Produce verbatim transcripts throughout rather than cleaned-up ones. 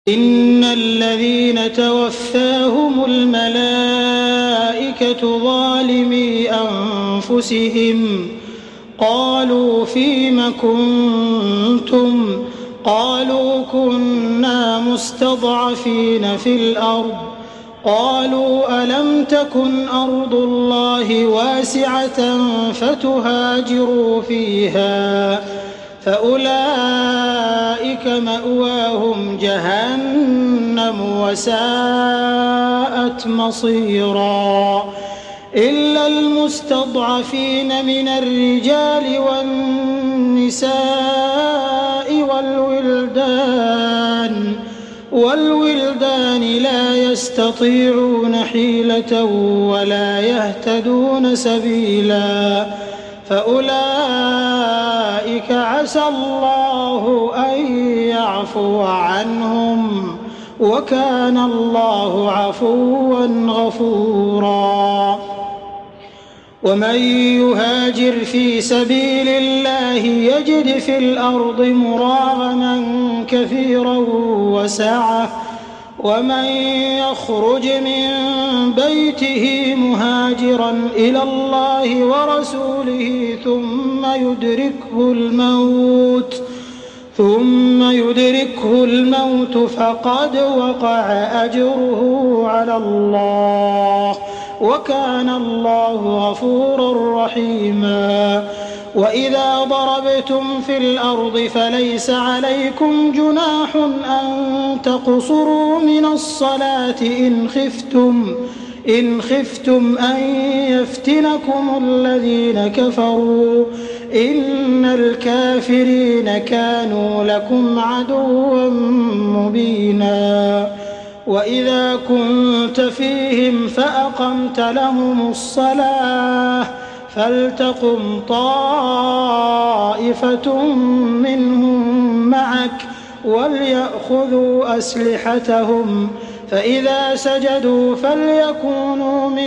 إن الذين توفاهم الملائكة ظالمي أنفسهم قالوا فيم كنتم قالوا كنا مستضعفين في الأرض قالوا ألم تكن أرض الله واسعة فتهاجروا فيها فأولئك مأواهم جهنم وساءت مصيرا إلا المستضعفين من الرجال والنساء والولدان والولدان لا يستطيعون حيلة ولا يهتدون سبيلا فأولئك عسى الله أن يعفو عنهم وكان الله عفوا غفورا ومن يهاجر في سبيل الله يجد في الأرض مراغما كثيرا وسعة ومن يخرج من بيته مهاجرا إلى الله ورسوله ثم يدركه الموت ثم يدركه الموت فقد وقع أجره على الله وكان الله غفورا رحيما وإذا ضربتم في الأرض فليس عليكم جناح أن تقصروا من الصلاة إن خفتم إن خفتم أن يفتنكم الذين كفروا إن الكافرين كانوا لكم عدوا مبينا وإذا كنت فيهم فأقمت لهم الصلاة فلتقم طائفة منهم معك وليأخذوا أسلحتهم فإذا سجدوا فليكونوا من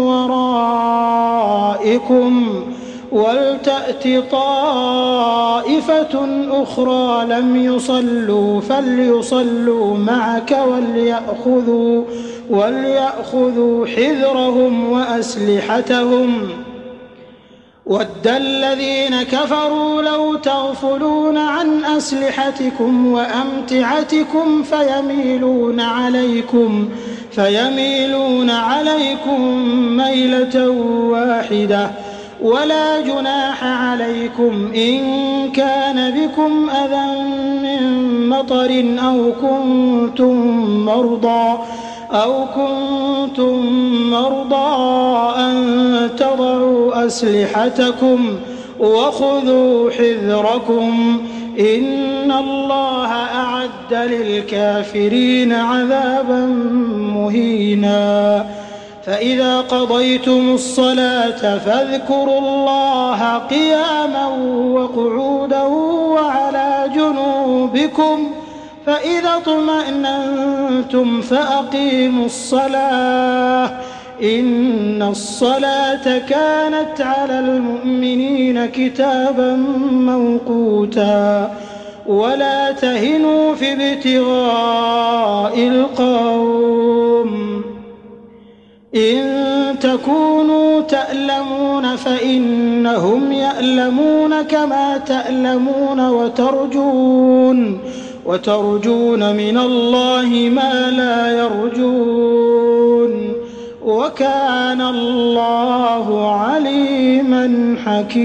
ورائكم ولتأت طائفة أخرى لم يصلوا فليصلوا معك وليأخذوا, وليأخذوا حذرهم وأسلحتهم ود الذين كفروا لو تغفلون عن أسلحتكم وأمتعتكم فيميلون عليكم فيميلون عليكم ميلة واحدة ولا جناح عليكم إن كان بكم أذى من مطر أو كنتم مرضى أو كنتم مرضى أن تضعوا أسلحتكم وخذوا حذركم إن الله أعد للكافرين عذابا مهينا فإذا قضيتم الصلاة فاذكروا الله قياما وقعودا وعلى جنوبكم فإذا اطمأننتم فأقيموا الصلاة إن الصلاة كانت على المؤمنين كتابا موقوتا ولا تهنوا في ابتغاء القوم إن تكونوا تألمون فإنهم يألمون كما تألمون وترجون وترجون من الله ما لا يرجون وكان الله عليما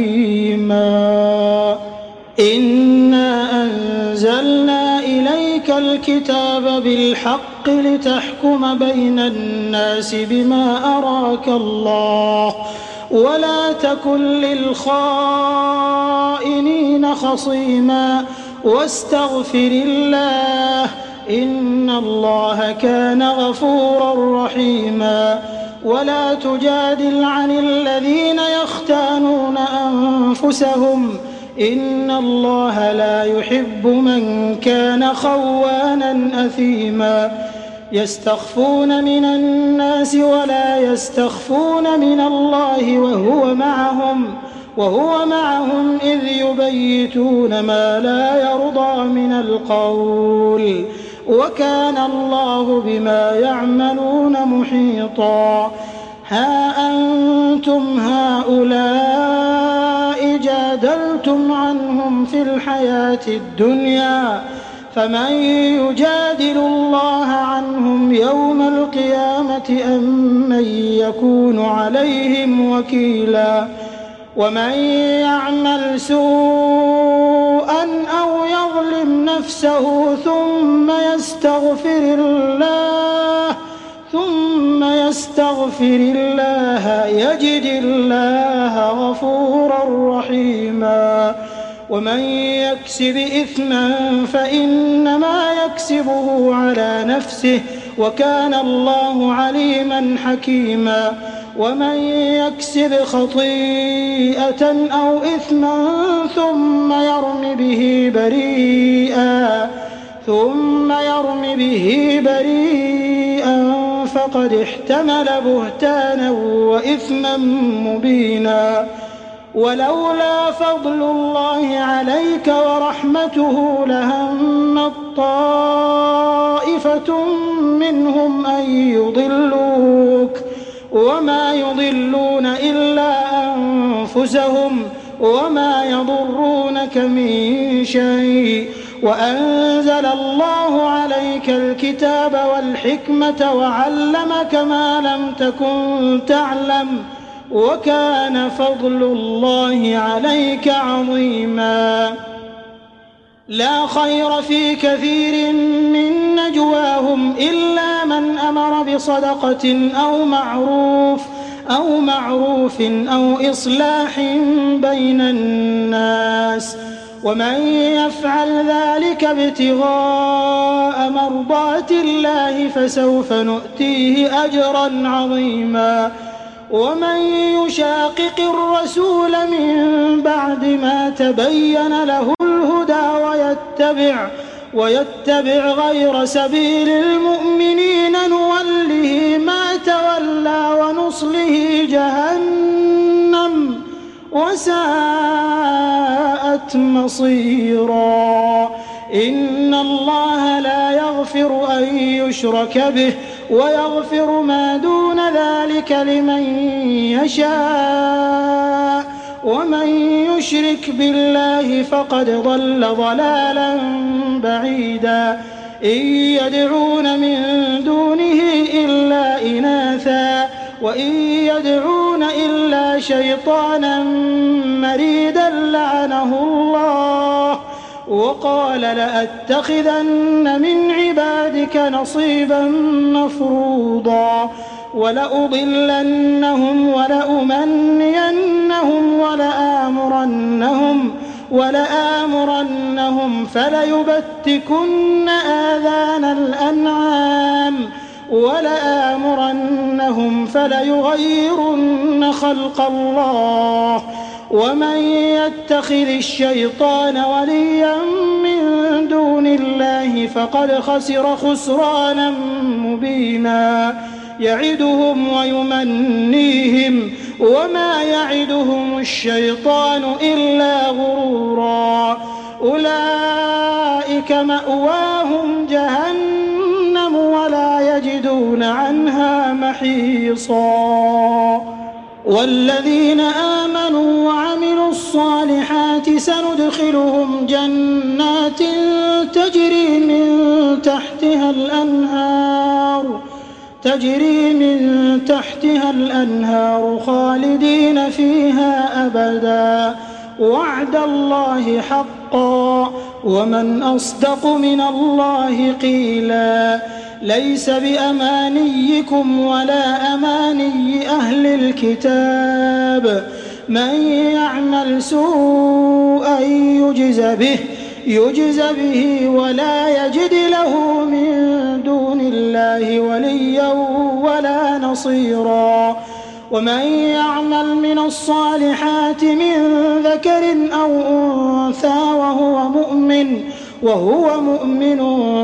حكيما إنا أنزلنا إليك الكتاب بالحق لتحكم بين الناس بما أراك الله ولا تكن للخائنين خصيما واستغفر الله إن الله كان غفورا رحيما ولا تجادل عن الذين يختانون أنفسهم إن الله لا يحب من كان خوانا أثيما يستخفون من الناس ولا يستخفون من الله وهو معهم وهو معهم إذ يبيتون ما لا يرضى من القول وكان الله بما يعملون محيطا. ها أنتم هؤلاء جادلتم عنهم في الحياة الدنيا، فمن يجادل الله عنهم يوم القيامة أم من يكون عليهم وكيلا؟ ومن يعمل سوءا أو يظلم نفسه ثم يستغفر الله ثم يستغفر الله يجد الله غفورا رحيما. ومن يكسب إثما فإنما يكسبه على نفسه وكان الله عليما حكيما. ومن يكسب خطيئة أو إثما ثم يرم به بريئا ثم يرم به بريئا فقد احتمل بهتانا وإثما مبينا. ولولا فضل الله عليك ورحمته لهمت طائفة منهم أن يضلوك وما يضلون إلا أنفسهم وما يضرونك من شيء. وأنزل الله عليك الكتاب والحكمة وعلمك ما لم تكن تعلم وكان فضل الله عليك عظيما. لا خير في كثير من نجواهم إلا من أمر بصدقة أو معروف أو معروف أو إصلاح بين الناس، ومن يفعل ذلك ابتغاء مرضات الله فسوف نؤتيه أجرا عظيما. ومن يشاقق الرسول من بعد ما تبين له الهدى ويتبع ويتبع غير سبيل المؤمنين نوله ما تولى ونصله جهنم وساءت مصيرا. إن الله لا يغفر أن يشرك به ويغفر ما دون ذلك لمن يشاء ومن يشرك بالله فقد ضل ضلالا بعيدا. إن يدعون من دونه إلا إناثا وإن يدعون إلا شيطانا مريدا لعنه الله وقال لأتخذن من عبادك نصيبا مفروضا ولأضلنهم ولأمنينهم ولآمرنهم ولآمرنهم فليبتكن آذان الأنعام ولآمرنهم فليغيرن خلق الله. ومن يتخذ الشيطان وليا من دون الله فقد خسر خسرانا مبينا. يعدهم ويمنيهم وما يعدهم الشيطان إلا غرورا. أولئك مأواهم جهنم ولا يجدون عنها محيصا. والذين آمنوا وعملوا الصالحات سندخلهم جنات تجري من تحتها الأنهار تجري من تحتها الأنهار خالدين فيها أبدا وعد الله حقا ومن أصدق من الله قيلا. ليس بأمانيكم ولا أماني أهل الكتاب من يعمل سوءا يجز به يجز به ولا يجد له من دون الله وليا ولا نصيرا. ومن يعمل من الصالحات من ذكر أو أنثى وهو مؤمن وهو مؤمن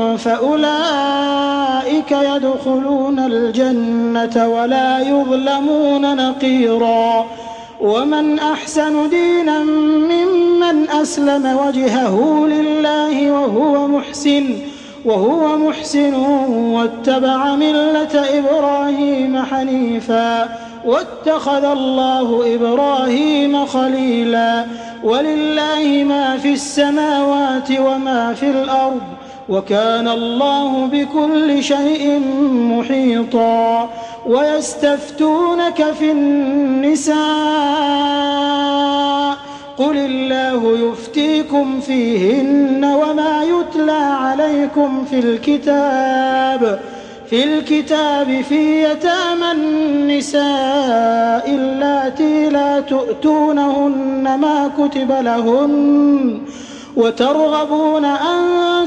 فأولئك يدخلون الجنة ولا يظلمون نقيرا. ومن أحسن دينا ممن أسلم وجهه لله وهو محسن وهو محسن واتبع ملة إبراهيم حنيفا واتخذ الله إبراهيم خليلا ولله ما في السماوات وما في الأرض وكان الله بكل شيء محيطا ويستفتونك في النساء قل الله يفتيكم فيهن وما يتلى عليكم في الكتاب في الكتاب في يتامى النساء اللاتي لا تؤتونهن ما كتب لهن وترغبون أن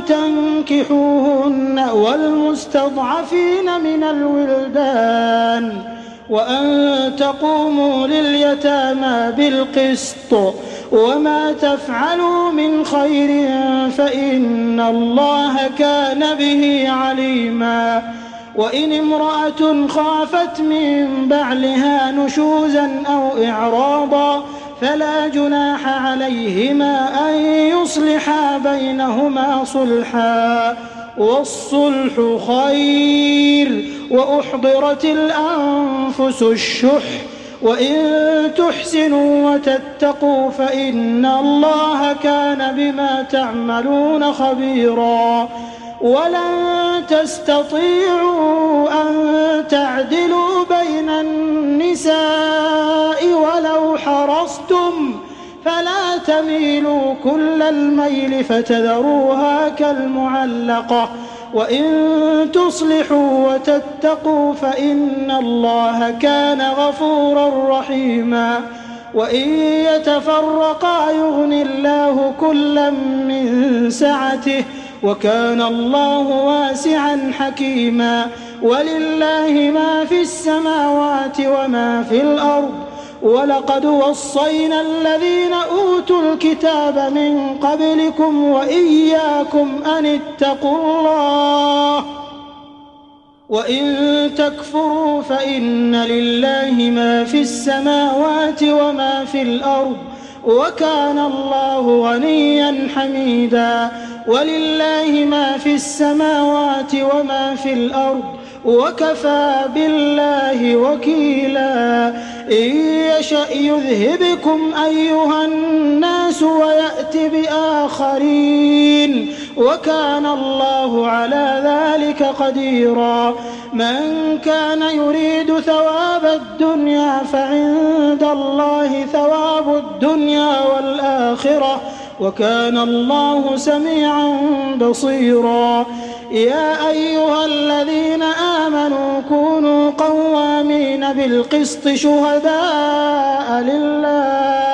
تنكحوهن والمستضعفين من الولدان وأن تقوموا لليتامى بالقسط وما تفعلوا من خير فإن الله كان به عليما وإن امرأة خافت من بعلها نشوزا أو إعراضا فلا جناح عليهما أن يصلحا بينهما صلحا والصلح خير وأحضرت الأنفس الشح وإن تحسنوا وتتقوا فإن الله كان بما تعملون خبيرا ولن تستطيعوا أن تعدلوا بين النساء ولو حرصتم فلا تميلوا كل الميل فتذروها كالمعلقة وإن تصلحوا وتتقوا فإن الله كان غفورا رحيما وإن يتفرقا يغن الله كلا من سعته وكان الله واسعا حكيما ولله ما في السماوات وما في الأرض ولقد وصينا الذين أوتوا الكتاب من قبلكم وإياكم أن اتقوا الله وإن تكفروا فإن لله ما في السماوات وما في الأرض وكان الله غنيا حميدا ولله ما في السماوات وما في الأرض وكفى بالله وكيلا إن يشأ يذهبكم أيها الناس ويأت بآخرين وكان الله على ذلك قديرا من كان يريد ثواب الدنيا فعند الله ثواب الدنيا والآخرة وكان الله سميعا بصيرا يا أيها الذين آمنوا كونوا قوامين بالقسط شهداء لله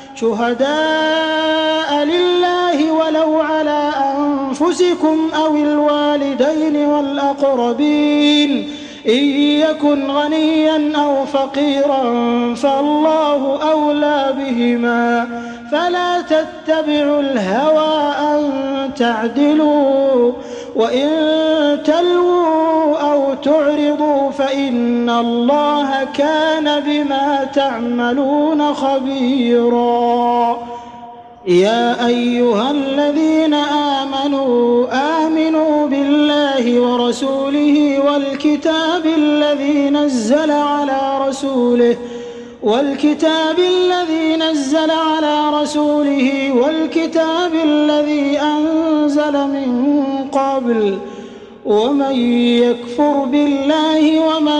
شهداء لله ولو على أنفسكم أو الوالدين والأقربين إن يكن غنيا أو فقيرا فالله أولى بهما فلا تتبعوا الهوى أن تعدلوا وإن تلووا أو تعرضوا فإن الله كان بما تعملون خبيرا يا أيها الذين آمنوا آمنوا بالله ورسوله والكتاب الذي نزل على رسوله والكتاب الذي نزل على رسوله والكتاب الذي أنزل من قبل ومن يكفر بالله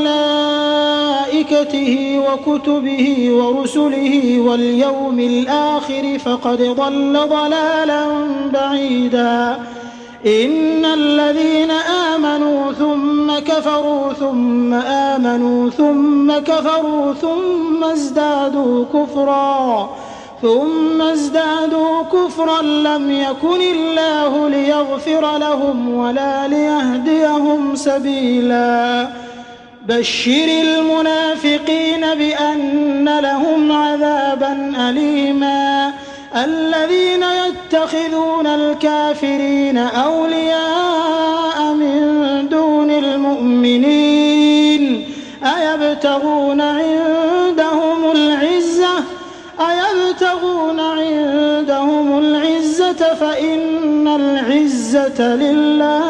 وملائكته وكتبه ورسله واليوم الآخر فقد ضل ضلالا بعيدا إن الذين آمنوا ثم كفروا ثم آمنوا ثم كفروا ثم ازدادوا كفرا ثم ازدادوا كفرا لم يكن الله ليغفر لهم ولا ليهديهم سبيلا بشر المنافقين بأن لهم عذابا أليما الذين يتخذون الكافرين أولياء من دون المؤمنين أيبتغون عندهم العزة أيبتغون عندهم العزة فإن العزة لله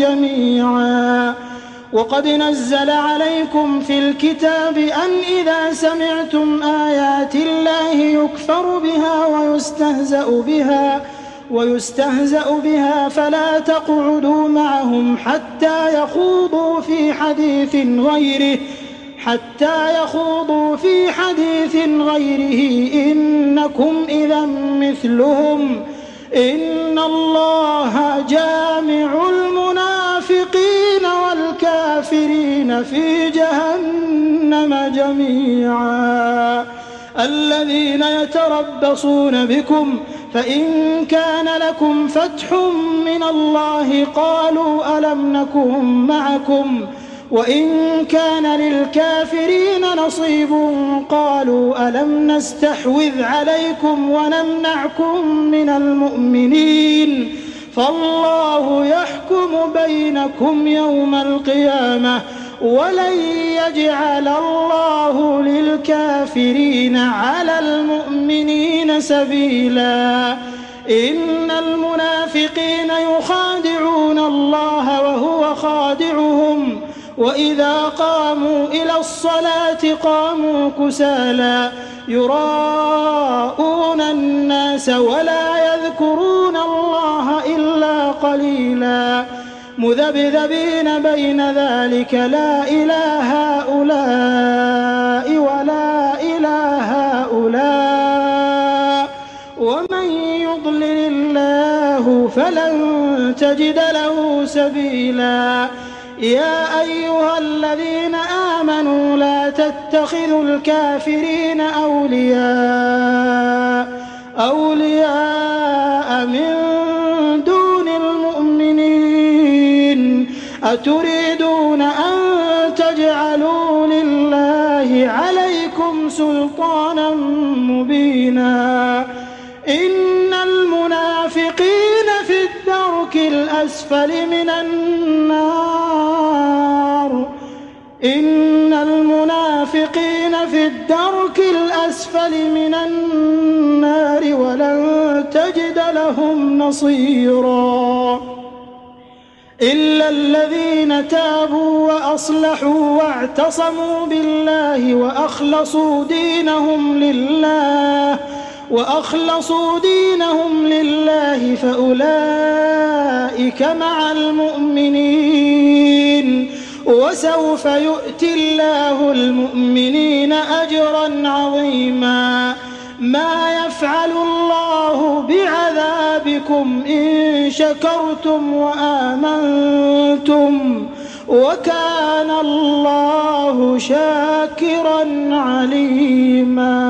جميعا. وقد نزل عليكم في الكتاب أن إذا سمعتم آيات الله يكفر بها ويستهزأ بها ويستهزأ بها فلا تقعدوا معهم حتى يخوضوا في حديث غيره حتى يخوضوا في حديث غيره إنكم إذا مثلهم إن الله جامع المنافقين والكافرين في جهنم جميعا. الذين يتربصون بكم فإن كان لكم فتح من الله قالوا ألم نكن معكم وإن كان للكافرين نصيب قالوا ألم نستحوذ عليكم ونمنعكم من المؤمنين فالله يحكم بينكم يوم القيامة ولن يجعل الله للكافرين على المؤمنين سبيلا. إن المنافقين يخادعون الله وهو خادعهم وإذا قاموا إلى الصلاة قاموا كسالى يراءون الناس ولا يذكرون الله إلا قليلا مذبذبين بين ذلك لا إله هؤلاء ولا إله هؤلاء ومن يضلل الله فلن تجد له سبيلا. يا أيها الذين آمنوا لا تتخذوا الكافرين أولياء أولياء من دون المؤمنين أتريدون أن تجعلوا لله عليكم سلطانا مبينا. إن المنافقين في الدرك الأسفل من النار إن المنافقين في الدرك الأسفل من النار ولن تجد لهم نصيرا. إلا الذين تابوا وأصلحوا واعتصموا بالله وأخلصوا دينهم لله وأخلصوا دينهم لله فأولئك مع المؤمنين وسوف يؤتي الله المؤمنين أجرا عظيما. ما يفعل الله بعذابكم إن شكرتم وآمنتم وكان الله شاكرا عليما.